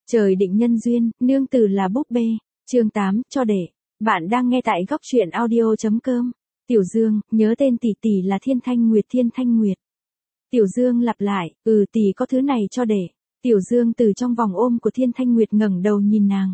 Trời định nhân duyên, nương tử là búp bê. Chương 8, cho để. Bạn đang nghe tại góc truyện audio.com. Tiểu Dương, nhớ tên tỷ tỷ là Thiên Thanh Nguyệt. Thiên Thanh Nguyệt. Tiểu Dương lặp lại, tỷ có thứ này cho để. Tiểu Dương từ trong vòng ôm của Thiên Thanh Nguyệt ngẩng đầu nhìn nàng.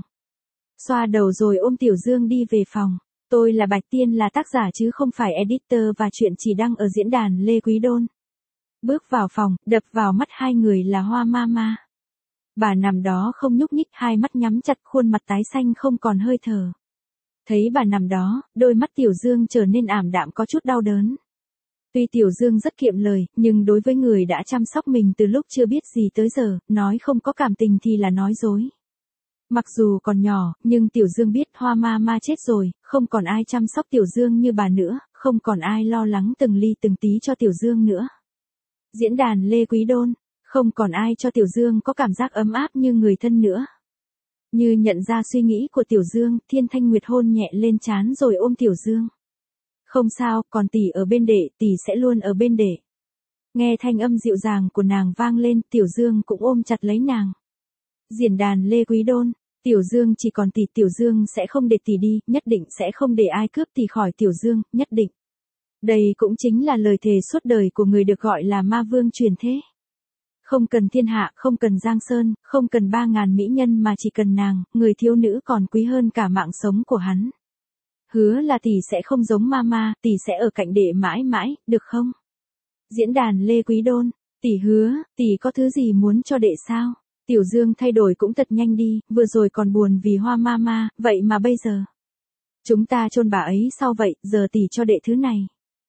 Xoa đầu rồi ôm Tiểu Dương đi về phòng. Tôi là Bạch Tiên, là tác giả chứ không phải editor, và chuyện chỉ đăng ở diễn đàn Lê Quý Đôn. Bước vào phòng, đập vào mắt hai người là Hoa Mama. Bà nằm đó không nhúc nhích, hai mắt nhắm chặt, khuôn mặt tái xanh không còn hơi thở. Thấy bà nằm đó, đôi mắt Tiểu Dương trở nên ảm đạm, có chút đau đớn. Tuy Tiểu Dương rất kiệm lời, nhưng đối với người đã chăm sóc mình từ lúc chưa biết gì tới giờ, nói không có cảm tình thì là nói dối. Mặc dù còn nhỏ, nhưng Tiểu Dương biết Hoa Mama chết rồi, không còn ai chăm sóc Tiểu Dương như bà nữa, không còn ai lo lắng từng ly từng tí cho Tiểu Dương nữa. Diễn đàn Lê Quý Đôn, không còn ai cho Tiểu Dương có cảm giác ấm áp như người thân nữa. Như nhận ra suy nghĩ của Tiểu Dương, Thiên Thanh Nguyệt hôn nhẹ lên trán rồi ôm Tiểu Dương. Không sao, còn tỷ ở bên đệ, tỷ sẽ luôn ở bên đệ. Nghe thanh âm dịu dàng của nàng vang lên, Tiểu Dương cũng ôm chặt lấy nàng. Diễn đàn Lê Quý Đôn, Tiểu Dương chỉ còn tỷ, Tiểu Dương sẽ không để tỷ đi, nhất định sẽ không để ai cướp tỷ khỏi Tiểu Dương, nhất định. Đây cũng chính là lời thề suốt đời của người được gọi là ma vương truyền thế. Không cần thiên hạ, không cần Giang Sơn, không cần 3.000 mỹ nhân, mà chỉ cần nàng, người thiếu nữ còn quý hơn cả mạng sống của hắn. Hứa là tỷ sẽ không giống Mama, tỷ sẽ ở cạnh đệ mãi mãi, được không? Diễn đàn Lê Quý Đôn, tỷ hứa, tỷ có thứ gì muốn cho đệ sao? Tiểu Dương thay đổi cũng thật nhanh đi, vừa rồi còn buồn vì Hoa Mama, vậy mà bây giờ. Chúng ta chôn bà ấy sau vậy, giờ tỷ cho đệ thứ này.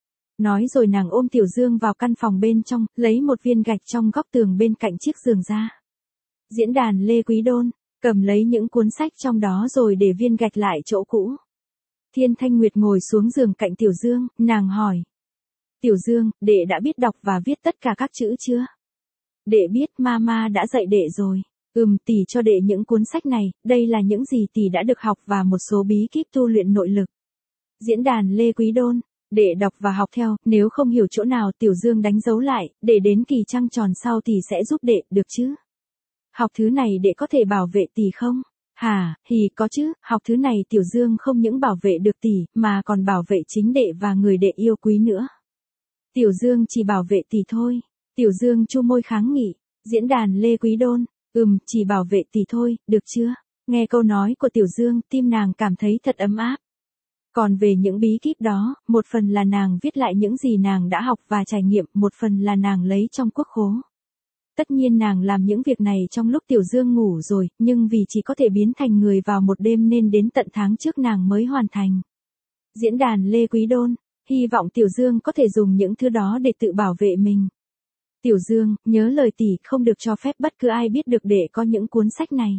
Nói rồi nàng ôm Tiểu Dương vào căn phòng bên trong, lấy một viên gạch trong góc tường bên cạnh chiếc giường ra. Diễn đàn Lê Quý Đôn, cầm lấy những cuốn sách trong đó rồi để viên gạch lại chỗ cũ. Thiên Thanh Nguyệt ngồi xuống giường cạnh Tiểu Dương, nàng hỏi. Tiểu Dương, đệ đã biết đọc và viết tất cả các chữ chưa? Đệ biết, Mama đã dạy đệ rồi. Tỷ cho đệ những cuốn sách này, đây là những gì tỷ đã được học và một số bí kíp tu luyện nội lực. Diễn đàn Lê Quý Đôn, đệ đọc và học theo, nếu không hiểu chỗ nào Tiểu Dương đánh dấu lại, để đến kỳ trăng tròn sau tỷ sẽ giúp đệ, được chứ? Học thứ này đệ có thể bảo vệ tỷ không? Hả, có chứ, học thứ này Tiểu Dương không những bảo vệ được tỷ, mà còn bảo vệ chính đệ và người đệ yêu quý nữa. Tiểu Dương chỉ bảo vệ tỷ thôi. Tiểu Dương chu môi kháng nghị. Diễn đàn Lê Quý Đôn, chỉ bảo vệ tỷ thôi, được chưa? Nghe câu nói của Tiểu Dương, tim nàng cảm thấy thật ấm áp. Còn về những bí kíp đó, một phần là nàng viết lại những gì nàng đã học và trải nghiệm, một phần là nàng lấy trong quốc khố. Tất nhiên nàng làm những việc này trong lúc Tiểu Dương ngủ rồi, nhưng vì chỉ có thể biến thành người vào một đêm nên đến tận tháng trước nàng mới hoàn thành. Diễn đàn Lê Quý Đôn, hy vọng Tiểu Dương có thể dùng những thứ đó để tự bảo vệ mình. Tiểu Dương, nhớ lời tỷ, không được cho phép bất cứ ai biết được để có những cuốn sách này.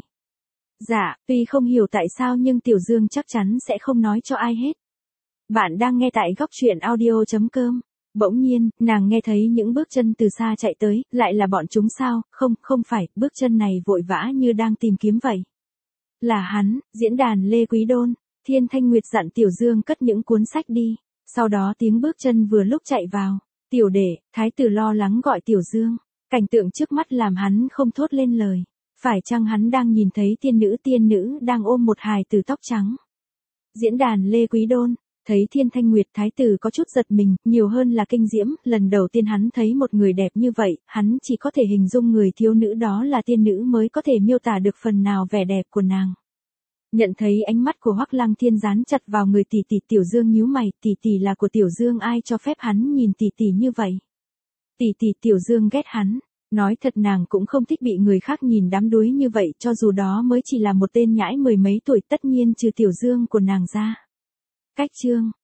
Dạ, tuy không hiểu tại sao nhưng Tiểu Dương chắc chắn sẽ không nói cho ai hết. Bạn đang nghe tại góc truyện audio.com. Bỗng nhiên, nàng nghe thấy những bước chân từ xa chạy tới, lại là bọn chúng sao? Không phải, bước chân này vội vã như đang tìm kiếm vậy. Là hắn. Diễn đàn Lê Quý Đôn, Thiên Thanh Nguyệt dặn Tiểu Dương cất những cuốn sách đi. Sau đó tiếng bước chân vừa lúc chạy vào. Tiểu đệ, thái tử lo lắng gọi Tiểu Dương. Cảnh tượng trước mắt làm hắn không thốt lên lời. Phải chăng hắn đang nhìn thấy tiên nữ đang ôm một hài tử tóc trắng? Diễn đàn Lê Quý Đôn, thấy Thiên Thanh Nguyệt, thái tử có chút giật mình, nhiều hơn là kinh diễm, lần đầu tiên hắn thấy một người đẹp như vậy, hắn chỉ có thể hình dung người thiếu nữ đó là tiên nữ mới có thể miêu tả được phần nào vẻ đẹp của nàng. Nhận thấy ánh mắt của Hoắc Lăng Thiên dán chặt vào người tỷ tỷ, Tiểu Dương nhíu mày, tỷ là của Tiểu Dương, ai cho phép hắn nhìn tỷ như vậy? Tiểu Dương ghét hắn. Nói thật nàng cũng không thích bị người khác nhìn đắm đuối như vậy, cho dù đó mới chỉ là một tên nhãi mười mấy tuổi, tất nhiên trừ Tiểu Dương của nàng ra. Cách chương